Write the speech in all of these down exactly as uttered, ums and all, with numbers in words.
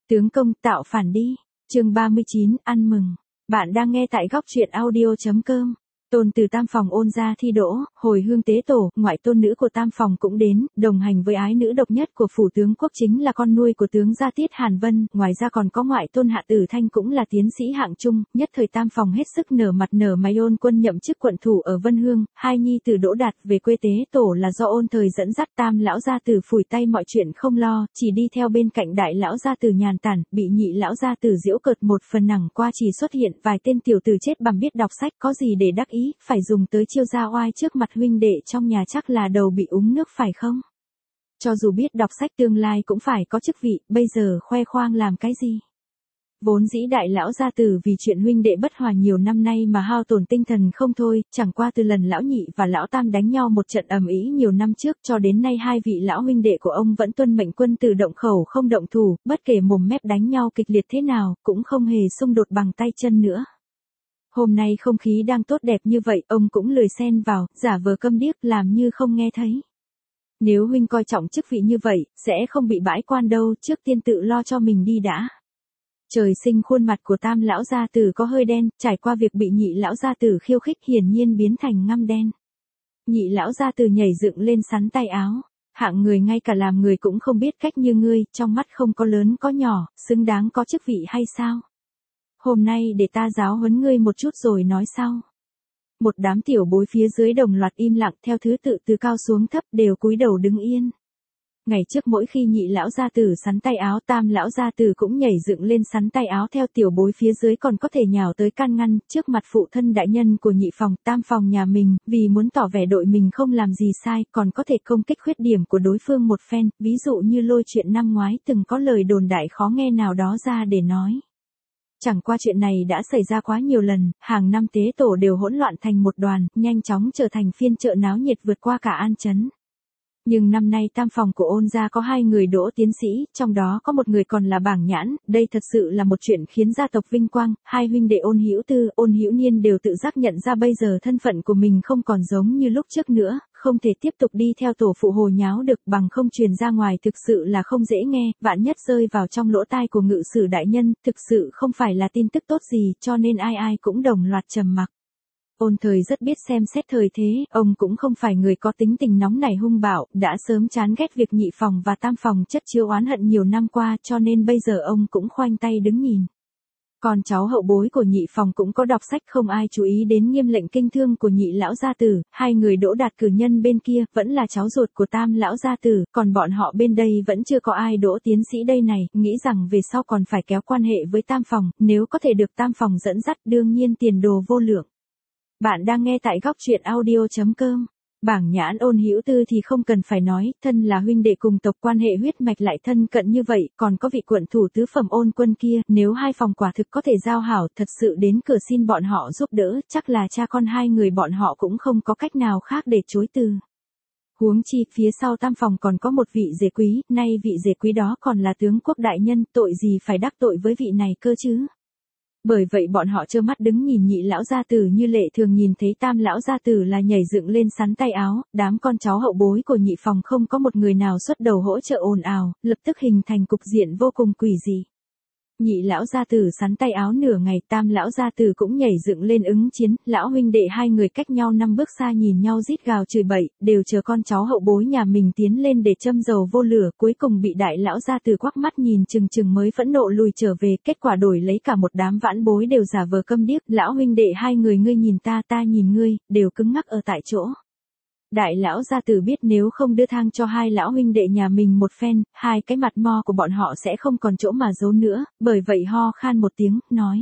Tướng công tạo phản đi. Chương ba mươi chín, ăn mừng. Bạn đang nghe tại góc truyện audio chấm com. Tôn từ tam phòng ôn gia thi đỗ, hồi hương tế tổ, ngoại tôn nữ của tam phòng cũng đến, đồng hành với ái nữ độc nhất của phủ tướng quốc chính là con nuôi của tướng gia Tiết Hàn Vân, ngoài ra còn có ngoại tôn Hạ Tử Thanh cũng là tiến sĩ hạng trung, nhất thời tam phòng hết sức nở mặt nở mày. Ôn Quân nhậm chức quận thủ ở Vân Hương, hai nhi tử Đỗ Đạt về quê tế tổ là do ôn thời dẫn dắt. Tam lão gia tử phủi tay mọi chuyện không lo, chỉ đi theo bên cạnh đại lão gia tử nhàn tản, bị nhị lão gia tử giễu cợt một phần. Nẳng qua chỉ xuất hiện vài tên tiểu tử chết bằm biết đọc sách, có gì để đắc ý, phải dùng tới chiêu ra oai trước mặt huynh đệ trong nhà, chắc là đầu bị uống nước phải không? Cho dù biết đọc sách tương lai cũng phải có chức vị, bây giờ khoe khoang làm cái gì? Vốn dĩ đại lão gia tử vì chuyện huynh đệ bất hòa nhiều năm nay mà hao tổn tinh thần không thôi, chẳng qua từ lần lão nhị và lão tam đánh nhau một trận ầm ĩ nhiều năm trước cho đến nay hai vị lão huynh đệ của ông vẫn tuân mệnh quân tử động khẩu không động thủ, bất kể mồm mép đánh nhau kịch liệt thế nào, cũng không hề xung đột bằng tay chân nữa. Hôm nay không khí đang tốt đẹp như vậy, ông cũng lười xen vào, giả vờ câm điếc làm như không nghe thấy. Nếu huynh coi trọng chức vị như vậy, sẽ không bị bãi quan đâu, trước tiên tự lo cho mình đi đã. Trời sinh khuôn mặt của tam lão gia tử có hơi đen, trải qua việc bị nhị lão gia tử khiêu khích hiển nhiên biến thành ngăm đen. Nhị lão gia tử nhảy dựng lên sắn tay áo. Hạng người ngay cả làm người cũng không biết cách như ngươi, trong mắt không có lớn có nhỏ, xứng đáng có chức vị hay sao? Hôm nay để ta giáo huấn ngươi một chút rồi nói sau. Một đám tiểu bối phía dưới đồng loạt im lặng theo thứ tự từ cao xuống thấp đều cúi đầu đứng yên. Ngày trước mỗi khi nhị lão gia tử sắn tay áo, tam lão gia tử cũng nhảy dựng lên sắn tay áo theo, tiểu bối phía dưới còn có thể nhào tới can ngăn, trước mặt phụ thân đại nhân của nhị phòng, tam phòng nhà mình, vì muốn tỏ vẻ đội mình không làm gì sai, còn có thể công kích khuyết điểm của đối phương một phen, ví dụ như lôi chuyện năm ngoái từng có lời đồn đại khó nghe nào đó ra để nói. Chẳng qua chuyện này đã xảy ra quá nhiều lần, hàng năm tế tổ đều hỗn loạn thành một đoàn, nhanh chóng trở thành phiên chợ náo nhiệt vượt qua cả An Chấn. Nhưng năm nay tam phòng của ôn gia có hai người đỗ tiến sĩ, trong đó có một người còn là bảng nhãn, đây thật sự là một chuyện khiến gia tộc vinh quang. Hai huynh đệ Ôn Hữu Tư, Ôn Hữu Niên đều tự giác nhận ra bây giờ thân phận của mình không còn giống như lúc trước nữa, không thể tiếp tục đi theo tổ phụ hồ nháo được, bằng không truyền ra ngoài thực sự là không dễ nghe, vạn nhất rơi vào trong lỗ tai của ngự sử đại nhân, thực sự không phải là tin tức tốt gì, cho nên ai ai cũng đồng loạt trầm mặc. Ôn thời rất biết xem xét thời thế, ông cũng không phải người có tính tình nóng nảy hung bạo, đã sớm chán ghét việc nhị phòng và tam phòng chất chứa oán hận nhiều năm qua, cho nên bây giờ ông cũng khoanh tay đứng nhìn. Con cháu hậu bối của nhị phòng cũng có đọc sách, không ai chú ý đến nghiêm lệnh kinh thương của nhị lão gia tử, hai người Đỗ Đạt cử nhân bên kia vẫn là cháu ruột của tam lão gia tử, còn bọn họ bên đây vẫn chưa có ai đỗ tiến sĩ đây này, nghĩ rằng về sau còn phải kéo quan hệ với tam phòng, nếu có thể được tam phòng dẫn dắt đương nhiên tiền đồ vô lượng. Bạn đang nghe tại góc truyện audio chấm com. Bảng nhãn Ôn Hữu Tư thì không cần phải nói, thân là huynh đệ cùng tộc, quan hệ huyết mạch lại thân cận như vậy, còn có vị quận thủ tứ phẩm Ôn Quân kia, nếu hai phòng quả thực có thể giao hảo, thật sự đến cửa xin bọn họ giúp đỡ, chắc là cha con hai người bọn họ cũng không có cách nào khác để chối từ. Huống chi, phía sau tam phòng còn có một vị rể quý, nay vị rể quý đó còn là tướng quốc đại nhân, tội gì phải đắc tội với vị này cơ chứ? Bởi vậy bọn họ trơ mắt đứng nhìn nhị lão gia tử như lệ thường nhìn thấy tam lão gia tử là nhảy dựng lên sắn tay áo, đám con cháu hậu bối của nhị phòng không có một người nào xuất đầu hỗ trợ ồn ào, lập tức hình thành cục diện vô cùng quỷ dị. Nhị lão gia tử sắn tay áo nửa ngày, tam lão gia tử cũng nhảy dựng lên ứng chiến, lão huynh đệ hai người cách nhau năm bước xa nhìn nhau rít gào chửi bậy, đều chờ con cháu hậu bối nhà mình tiến lên để châm dầu vô lửa, cuối cùng bị đại lão gia tử quắc mắt nhìn chừng chừng mới phẫn nộ lùi trở về, kết quả đổi lấy cả một đám vãn bối đều giả vờ câm điếc, lão huynh đệ hai người ngươi nhìn ta ta nhìn ngươi, đều cứng ngắc ở tại chỗ. Đại lão gia tử biết nếu không đưa thang cho hai lão huynh đệ nhà mình một phen, hai cái mặt mo của bọn họ sẽ không còn chỗ mà giấu nữa, bởi vậy ho khan một tiếng, nói.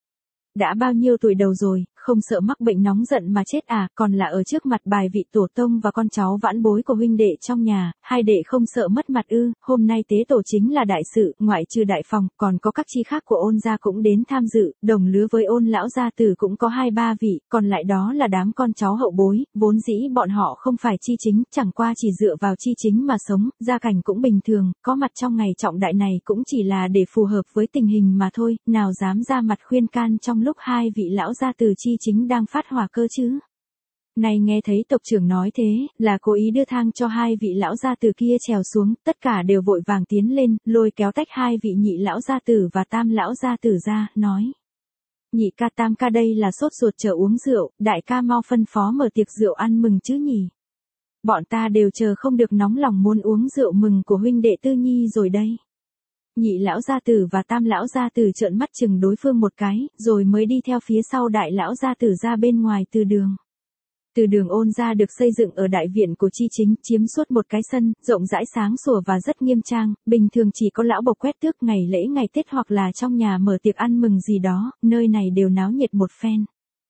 Đã bao nhiêu tuổi đầu rồi, không sợ mắc bệnh nóng giận mà chết à, còn là ở trước mặt bài vị tổ tông và con cháu vãn bối của huynh đệ trong nhà, hai đệ không sợ mất mặt ư? Hôm nay tế tổ chính là đại sự, ngoại trừ đại phòng, còn có các chi khác của Ôn gia cũng đến tham dự, đồng lứa với Ôn lão gia tử cũng có hai ba vị, còn lại đó là đám con cháu hậu bối, vốn dĩ bọn họ không phải chi chính, chẳng qua chỉ dựa vào chi chính mà sống, gia cảnh cũng bình thường, có mặt trong ngày trọng đại này cũng chỉ là để phù hợp với tình hình mà thôi, nào dám ra mặt khuyên can trong lúc hai vị lão gia tử chi chính đang phát hỏa cơ chứ. Nay nghe thấy tộc trưởng nói thế, là cố ý đưa thang cho hai vị lão gia tử kia trèo xuống, tất cả đều vội vàng tiến lên, lôi kéo tách hai vị nhị lão gia tử và tam lão gia tử ra, nói. Nhị ca tam ca đây là sốt ruột chờ uống rượu, đại ca mau phân phó mở tiệc rượu ăn mừng chứ nhỉ. Bọn ta đều chờ không được nóng lòng muốn uống rượu mừng của huynh đệ Tư Nhi rồi đây. Nhị lão gia tử và tam lão gia tử trợn mắt chừng đối phương một cái, rồi mới đi theo phía sau đại lão gia tử ra bên ngoài từ đường. Từ đường Ôn gia được xây dựng ở đại viện của Chi Chính, chiếm suốt một cái sân, rộng rãi sáng sủa và rất nghiêm trang, bình thường chỉ có lão bộc quét tước ngày lễ ngày Tết hoặc là trong nhà mở tiệc ăn mừng gì đó, nơi này đều náo nhiệt một phen.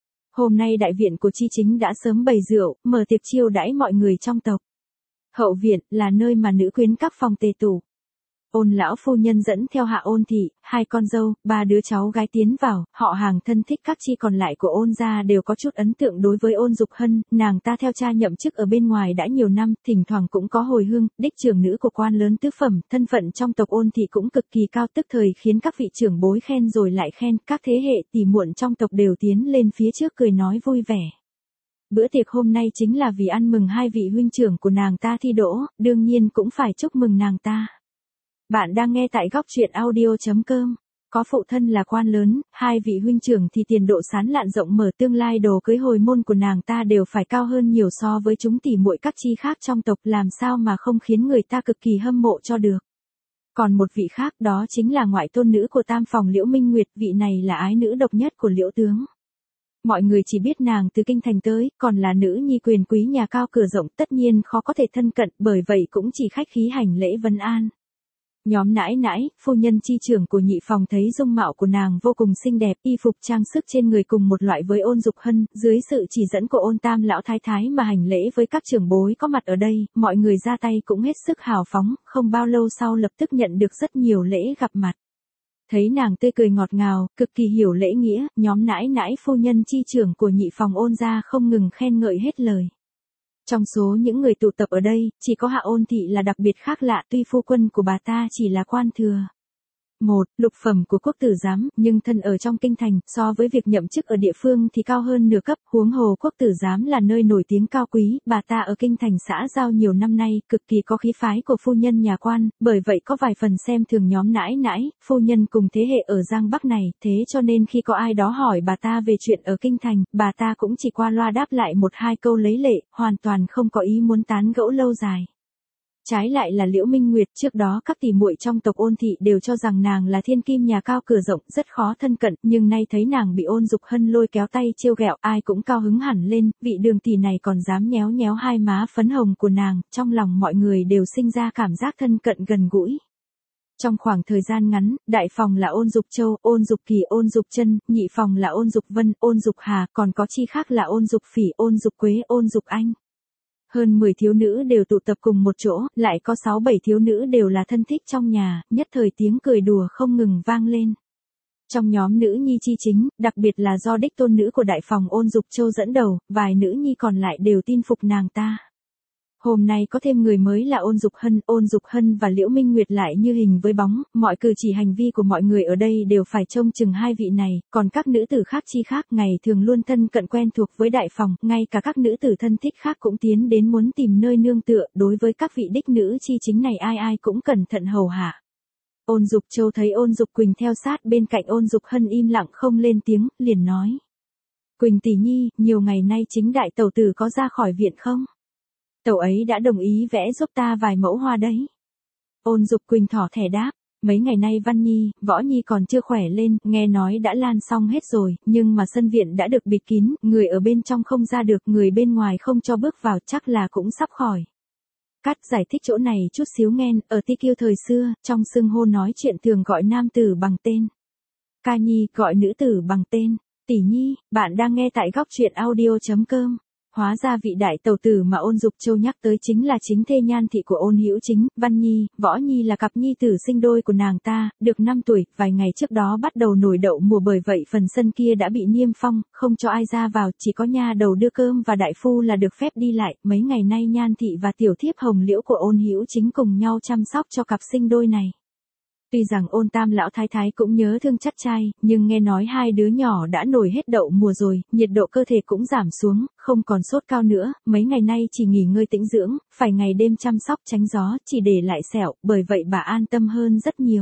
Hôm nay đại viện của Chi Chính đã sớm bày rượu, mở tiệc chiêu đãi mọi người trong tộc. Hậu viện là nơi mà nữ quyến các phòng tề tụ. Ôn lão phu nhân dẫn theo Hạ Ôn thị, hai con dâu, ba đứa cháu gái tiến vào, họ hàng thân thích các chi còn lại của Ôn gia đều có chút ấn tượng đối với Ôn Dục Hân, nàng ta theo cha nhậm chức ở bên ngoài đã nhiều năm, thỉnh thoảng cũng có hồi hương, đích trưởng nữ của quan lớn tứ phẩm, thân phận trong tộc Ôn thị cũng cực kỳ cao, tức thời khiến các vị trưởng bối khen rồi lại khen, các thế hệ tỷ muội trong tộc đều tiến lên phía trước cười nói vui vẻ. Bữa tiệc hôm nay chính là vì ăn mừng hai vị huynh trưởng của nàng ta thi đỗ, đương nhiên cũng phải chúc mừng nàng ta. Bạn đang nghe tại góc truyện audio.com. Có phụ thân là quan lớn, hai vị huynh trưởng thì tiền độ sán lạn rộng mở, tương lai đồ cưới hồi môn của nàng ta đều phải cao hơn nhiều so với chúng tỷ muội các chi khác trong tộc, làm sao mà không khiến người ta cực kỳ hâm mộ cho được. Còn một vị khác đó chính là ngoại tôn nữ của tam phòng Liễu Minh Nguyệt, vị này là ái nữ độc nhất của Liễu tướng. Mọi người chỉ biết nàng từ kinh thành tới, còn là nữ nhi quyền quý nhà cao cửa rộng, tất nhiên khó có thể thân cận, bởi vậy cũng chỉ khách khí hành lễ vân an. Nhóm nãi nãi, phu nhân chi trưởng của nhị phòng thấy dung mạo của nàng vô cùng xinh đẹp, y phục trang sức trên người cùng một loại với Ôn Dục Hân, dưới sự chỉ dẫn của Ôn Tam lão thái thái mà hành lễ với các trưởng bối có mặt ở đây, mọi người ra tay cũng hết sức hào phóng, không bao lâu sau lập tức nhận được rất nhiều lễ gặp mặt. Thấy nàng tươi cười ngọt ngào, cực kỳ hiểu lễ nghĩa, nhóm nãi nãi phu nhân chi trưởng của nhị phòng Ôn gia không ngừng khen ngợi hết lời. Trong số những người tụ tập ở đây, chỉ có Hạ Ôn thị là đặc biệt khác lạ, tuy phu quân của bà ta chỉ là quan thừa. Một, lục phẩm của quốc tử giám, nhưng thân ở trong kinh thành, so với việc nhậm chức ở địa phương thì cao hơn nửa cấp, huống hồ quốc tử giám là nơi nổi tiếng cao quý, bà ta ở kinh thành xã giao nhiều năm nay, cực kỳ có khí phái của phu nhân nhà quan, bởi vậy có vài phần xem thường nhóm nãi nãi, phu nhân cùng thế hệ ở Giang Bắc này, thế cho nên khi có ai đó hỏi bà ta về chuyện ở kinh thành, bà ta cũng chỉ qua loa đáp lại một hai câu lấy lệ, hoàn toàn không có ý muốn tán gẫu lâu dài. Trái lại là Liễu Minh Nguyệt, trước đó các tỷ muội trong tộc Ôn thị đều cho rằng nàng là thiên kim nhà cao cửa rộng, rất khó thân cận, nhưng nay thấy nàng bị Ôn Dục Hân lôi kéo tay trêu ghẹo, ai cũng cao hứng hẳn lên, vị đường tỷ này còn dám nhéo nhéo hai má phấn hồng của nàng, trong lòng mọi người đều sinh ra cảm giác thân cận gần gũi. Trong khoảng thời gian ngắn, đại phòng là Ôn Dục Châu, Ôn Dục Kỳ, Ôn Dục Chân, nhị phòng là Ôn Dục Vân, Ôn Dục Hà, còn có chi khác là Ôn Dục Phỉ, Ôn Dục Quế, Ôn Dục Anh. Hơn mười thiếu nữ đều tụ tập cùng một chỗ, lại có sáu bảy thiếu nữ đều là thân thích trong nhà, nhất thời tiếng cười đùa không ngừng vang lên. Trong nhóm nữ nhi chi chính, đặc biệt là do đích tôn nữ của đại phòng Ôn Dục Châu dẫn đầu, vài nữ nhi còn lại đều tin phục nàng ta. Hôm nay có thêm người mới là Ôn Dục Hân, Ôn Dục Hân và Liễu Minh Nguyệt lại như hình với bóng, mọi cử chỉ hành vi của mọi người ở đây đều phải trông chừng hai vị này, còn các nữ tử khác chi khác ngày thường luôn thân cận quen thuộc với đại phòng, ngay cả các nữ tử thân thích khác cũng tiến đến muốn tìm nơi nương tựa, đối với các vị đích nữ chi chính này ai ai cũng cẩn thận hầu hạ. Ôn Dục Châu thấy Ôn Dục Quỳnh theo sát bên cạnh Ôn Dục Hân im lặng không lên tiếng, liền nói. Quỳnh tỷ nhi, nhiều ngày nay chính đại tẩu tử có ra khỏi viện không? Tẩu ấy đã đồng ý vẽ giúp ta vài mẫu hoa đấy. Ôn Dục Quỳnh thỏ thẻ đáp, mấy ngày nay Văn Nhi, Võ Nhi còn chưa khỏe lên, nghe nói đã lan xong hết rồi, nhưng mà sân viện đã được bịt kín, người ở bên trong không ra được, người bên ngoài không cho bước vào, chắc là cũng sắp khỏi. Cắt giải thích chỗ này chút xíu nghen, ở Ti Kiêu thời xưa, trong xưng hô nói chuyện thường gọi nam tử bằng tên. Ca Nhi gọi nữ tử bằng tên. Tỷ Nhi, bạn đang nghe tại góc truyện audio.com. Hóa ra vị đại tẩu tử mà Ôn Dục Châu nhắc tới chính là chính thê Nhan thị của Ôn Hữu Chính, Văn Nhi, Võ Nhi là cặp nhi tử sinh đôi của nàng ta, được năm tuổi, vài ngày trước đó bắt đầu nổi đậu mùa, bởi vậy phần sân kia đã bị niêm phong, không cho ai ra vào, chỉ có nha đầu đưa cơm và đại phu là được phép đi lại, mấy ngày nay Nhan thị và tiểu thiếp Hồng Liễu của Ôn Hữu Chính cùng nhau chăm sóc cho cặp sinh đôi này. Tuy rằng Ôn Tam lão thái thái cũng nhớ thương chắc trai, nhưng nghe nói hai đứa nhỏ đã nổi hết đậu mùa rồi, nhiệt độ cơ thể cũng giảm xuống, không còn sốt cao nữa, mấy ngày nay chỉ nghỉ ngơi tĩnh dưỡng, phải ngày đêm chăm sóc tránh gió, chỉ để lại sẹo, bởi vậy bà an tâm hơn rất nhiều.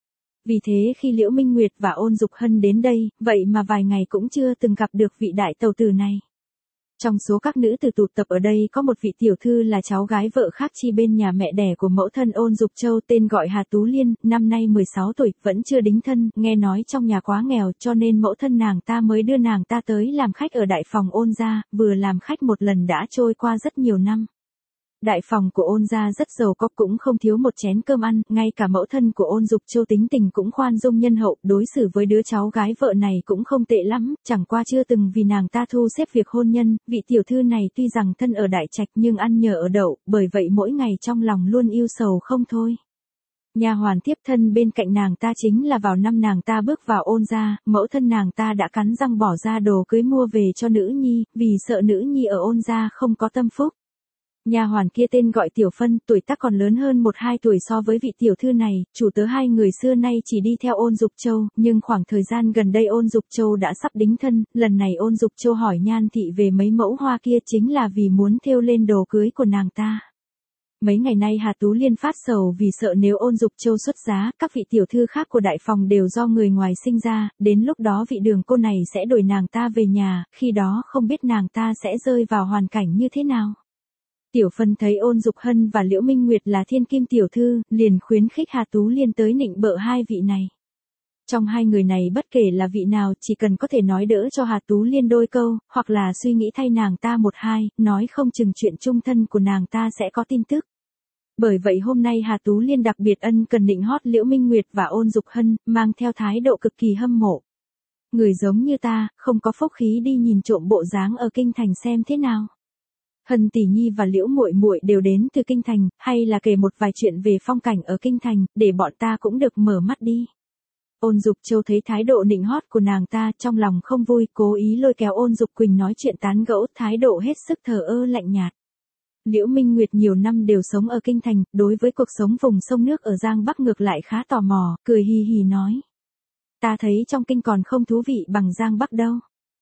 Vì thế khi Liễu Minh Nguyệt và Ôn Dục Hân đến đây, vậy mà vài ngày cũng chưa từng gặp được vị đại tàu tử này. Trong số các nữ tử tụ tập ở đây có một vị tiểu thư là cháu gái vợ khác chi bên nhà mẹ đẻ của mẫu thân Ôn Dục Châu, tên gọi Hà Tú Liên, năm nay mười sáu tuổi, vẫn chưa đính thân, nghe nói trong nhà quá nghèo cho nên mẫu thân nàng ta mới đưa nàng ta tới làm khách ở đại phòng Ôn gia, vừa làm khách một lần đã trôi qua rất nhiều năm. Đại phòng của Ôn gia rất giàu có, cũng không thiếu một chén cơm ăn, ngay cả mẫu thân của Ôn Dục Châu tính tình cũng khoan dung nhân hậu, đối xử với đứa cháu gái vợ này cũng không tệ lắm, chẳng qua chưa từng vì nàng ta thu xếp việc hôn nhân, vị tiểu thư này tuy rằng thân ở đại trạch nhưng ăn nhờ ở đậu, bởi vậy mỗi ngày trong lòng luôn ưu sầu không thôi. Nha hoàn tiếp thân bên cạnh nàng ta chính là vào năm nàng ta bước vào Ôn gia, mẫu thân nàng ta đã cắn răng bỏ ra đồ cưới mua về cho nữ nhi, vì sợ nữ nhi ở Ôn gia không có tâm phúc. Nha hoàn kia tên gọi Tiểu Phân, tuổi tác còn lớn hơn một hai tuổi so với vị tiểu thư này, chủ tớ hai người xưa nay chỉ đi theo Ôn Dục Châu, nhưng khoảng thời gian gần đây Ôn Dục Châu đã sắp đính thân, lần này Ôn Dục Châu hỏi Nhan thị về mấy mẫu hoa kia chính là vì muốn thêu lên đồ cưới của nàng ta. Mấy ngày nay Hà Tú Liên phát sầu vì sợ nếu Ôn Dục Châu xuất giá, các vị tiểu thư khác của đại phòng đều do người ngoài sinh ra, đến lúc đó vị đường cô này sẽ đổi nàng ta về nhà, khi đó không biết nàng ta sẽ rơi vào hoàn cảnh như thế nào. Tiểu Phân thấy Ôn Dục Hân và Liễu Minh Nguyệt là thiên kim tiểu thư, liền khuyến khích Hà Tú Liên tới nịnh bợ hai vị này. Trong hai người này bất kể là vị nào chỉ cần có thể nói đỡ cho Hà Tú Liên đôi câu, hoặc là suy nghĩ thay nàng ta một hai, nói không chừng chuyện chung thân của nàng ta sẽ có tin tức. Bởi vậy hôm nay Hà Tú Liên đặc biệt ân cần nịnh hót Liễu Minh Nguyệt và Ôn Dục Hân, mang theo thái độ cực kỳ hâm mộ. Người giống như ta, không có phúc khí đi nhìn trộm bộ dáng ở kinh thành xem thế nào. Hân tỷ nhi và Liễu muội muội đều đến từ kinh thành, hay là kể một vài chuyện về phong cảnh ở kinh thành, để bọn ta cũng được mở mắt đi. Ôn Dục Châu thấy thái độ nịnh hót của nàng ta, trong lòng không vui, cố ý lôi kéo Ôn Dục Quỳnh nói chuyện tán gẫu, thái độ hết sức thờ ơ lạnh nhạt. Liễu Minh Nguyệt nhiều năm đều sống ở kinh thành, đối với cuộc sống vùng sông nước ở Giang Bắc ngược lại khá tò mò, cười hì hì nói: "Ta thấy trong kinh còn không thú vị bằng Giang Bắc đâu."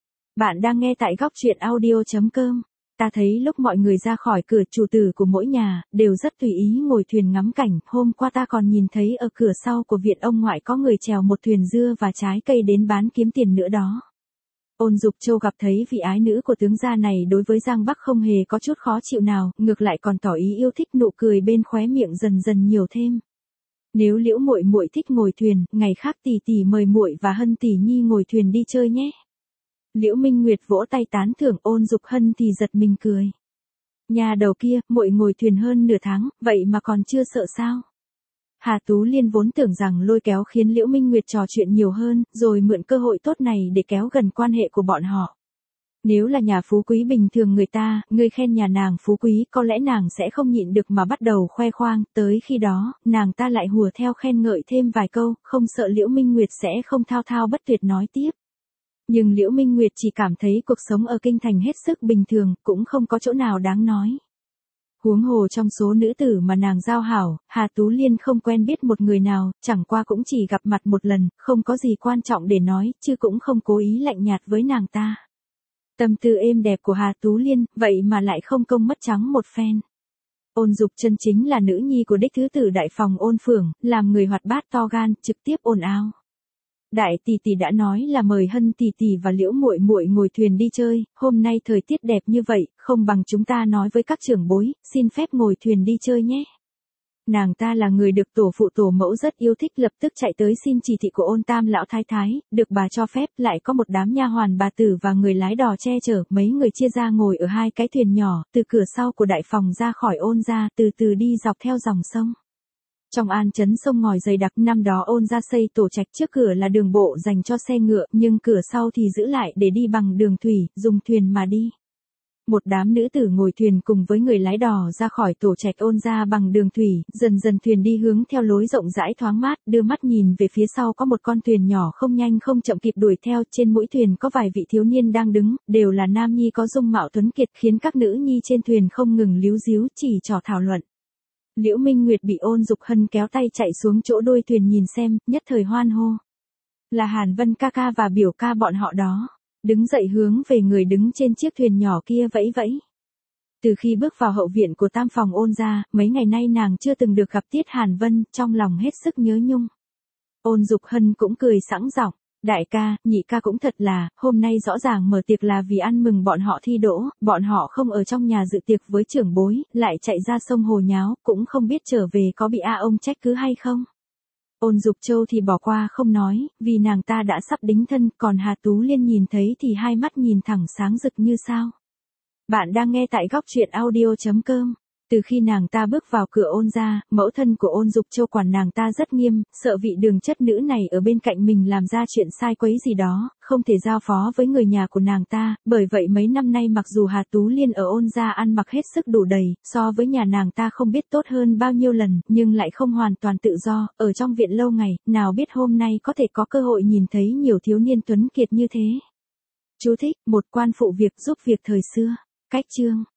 Bạn đang nghe tại góc truyện audio chấm com. Ta thấy lúc mọi người ra khỏi cửa, chủ tử của mỗi nhà đều rất tùy ý ngồi thuyền ngắm cảnh, hôm qua ta còn nhìn thấy ở cửa sau của viện ông ngoại có người chèo một thuyền dưa và trái cây đến bán kiếm tiền nữa đó. Ôn Dục Châu gặp thấy vị ái nữ của tướng gia này đối với Giang Bắc không hề có chút khó chịu nào, ngược lại còn tỏ ý yêu thích, nụ cười bên khóe miệng dần dần nhiều thêm. Nếu Liễu muội muội thích ngồi thuyền, ngày khác tỷ tỷ mời muội và Hân tỷ nhi ngồi thuyền đi chơi nhé. Liễu Minh Nguyệt vỗ tay tán thưởng, Ôn Dục Hân thì giật mình cười. Nhà đầu kia, muội ngồi thuyền hơn nửa tháng, vậy mà còn chưa sợ sao? Hà Tú Liên vốn tưởng rằng lôi kéo khiến Liễu Minh Nguyệt trò chuyện nhiều hơn, rồi mượn cơ hội tốt này để kéo gần quan hệ của bọn họ. Nếu là nhà phú quý bình thường người ta, người khen nhà nàng phú quý, có lẽ nàng sẽ không nhịn được mà bắt đầu khoe khoang, tới khi đó, nàng ta lại hùa theo khen ngợi thêm vài câu, không sợ Liễu Minh Nguyệt sẽ không thao thao bất tuyệt nói tiếp. Nhưng Liễu Minh Nguyệt chỉ cảm thấy cuộc sống ở kinh thành hết sức bình thường, cũng không có chỗ nào đáng nói. Huống hồ trong số nữ tử mà nàng giao hảo, Hà Tú Liên không quen biết một người nào, chẳng qua cũng chỉ gặp mặt một lần, không có gì quan trọng để nói, chứ cũng không cố ý lạnh nhạt với nàng ta. Tâm tư êm đẹp của Hà Tú Liên, vậy mà lại không công mất trắng một phen. Ôn Dục Chân chính là nữ nhi của đích thứ tử đại phòng Ôn Phưởng, làm người hoạt bát to gan, trực tiếp ồn ào. Đại tỷ tỷ đã nói là mời Hân tỷ tỷ và Liễu muội muội ngồi thuyền đi chơi, hôm nay thời tiết đẹp như vậy, không bằng chúng ta nói với các trưởng bối, xin phép ngồi thuyền đi chơi nhé. Nàng ta là người được tổ phụ tổ mẫu rất yêu thích, lập tức chạy tới xin chỉ thị của Ôn Tam lão thái thái, được bà cho phép, lại có một đám nha hoàn bà tử và người lái đò che chở, mấy người chia ra ngồi ở hai cái thuyền nhỏ, từ cửa sau của đại phòng ra khỏi Ôn gia, từ từ đi dọc theo dòng sông. Trong An Trấn sông ngòi dày đặc, năm đó Ôn gia xây tổ trạch, trước cửa là đường bộ dành cho xe ngựa, nhưng cửa sau thì giữ lại để đi bằng đường thủy, dùng thuyền mà đi. Một đám nữ tử ngồi thuyền cùng với người lái đò ra khỏi tổ trạch Ôn gia bằng đường thủy, dần dần thuyền đi hướng theo lối rộng rãi thoáng mát, đưa mắt nhìn về phía sau có một con thuyền nhỏ không nhanh không chậm kịp đuổi theo, trên mũi thuyền có vài vị thiếu niên đang đứng, đều là nam nhi có dung mạo tuấn kiệt, khiến các nữ nhi trên thuyền không ngừng líu díu chỉ trò thảo luận. Liễu Minh Nguyệt bị Ôn Dục Hân kéo tay chạy xuống chỗ đuôi thuyền nhìn xem, nhất thời hoan hô. Là Hàn Vân ca ca và biểu ca bọn họ đó. Đứng dậy hướng về người đứng trên chiếc thuyền nhỏ kia vẫy vẫy. Từ khi bước vào hậu viện của tam phòng Ôn gia, mấy ngày nay nàng chưa từng được gặp Tiết Hàn Vân, trong lòng hết sức nhớ nhung. Ôn Dục Hân cũng cười sẵn giọng, đại ca, nhị ca cũng thật là, hôm nay rõ ràng mở tiệc là vì ăn mừng bọn họ thi đỗ, bọn họ không ở trong nhà dự tiệc với trưởng bối, lại chạy ra sông hồ nháo, cũng không biết trở về có bị A ông trách cứ hay không. Ôn Dục Châu thì bỏ qua không nói, vì nàng ta đã sắp đính thân, còn Hà Tú Liên nhìn thấy thì hai mắt nhìn thẳng sáng rực như sao. Bạn đang nghe tại góc truyện audio chấm com. Từ khi nàng ta bước vào cửa Ôn gia, mẫu thân của Ôn Dục Châu quản nàng ta rất nghiêm, sợ vị đường chất nữ này ở bên cạnh mình làm ra chuyện sai quấy gì đó, không thể giao phó với người nhà của nàng ta, bởi vậy mấy năm nay mặc dù Hà Tú Liên ở Ôn gia ăn mặc hết sức đủ đầy, so với nhà nàng ta không biết tốt hơn bao nhiêu lần, nhưng lại không hoàn toàn tự do, ở trong viện lâu ngày, nào biết hôm nay có thể có cơ hội nhìn thấy nhiều thiếu niên tuấn kiệt như thế. Chú thích, một quan phụ việc giúp việc thời xưa. Cách chương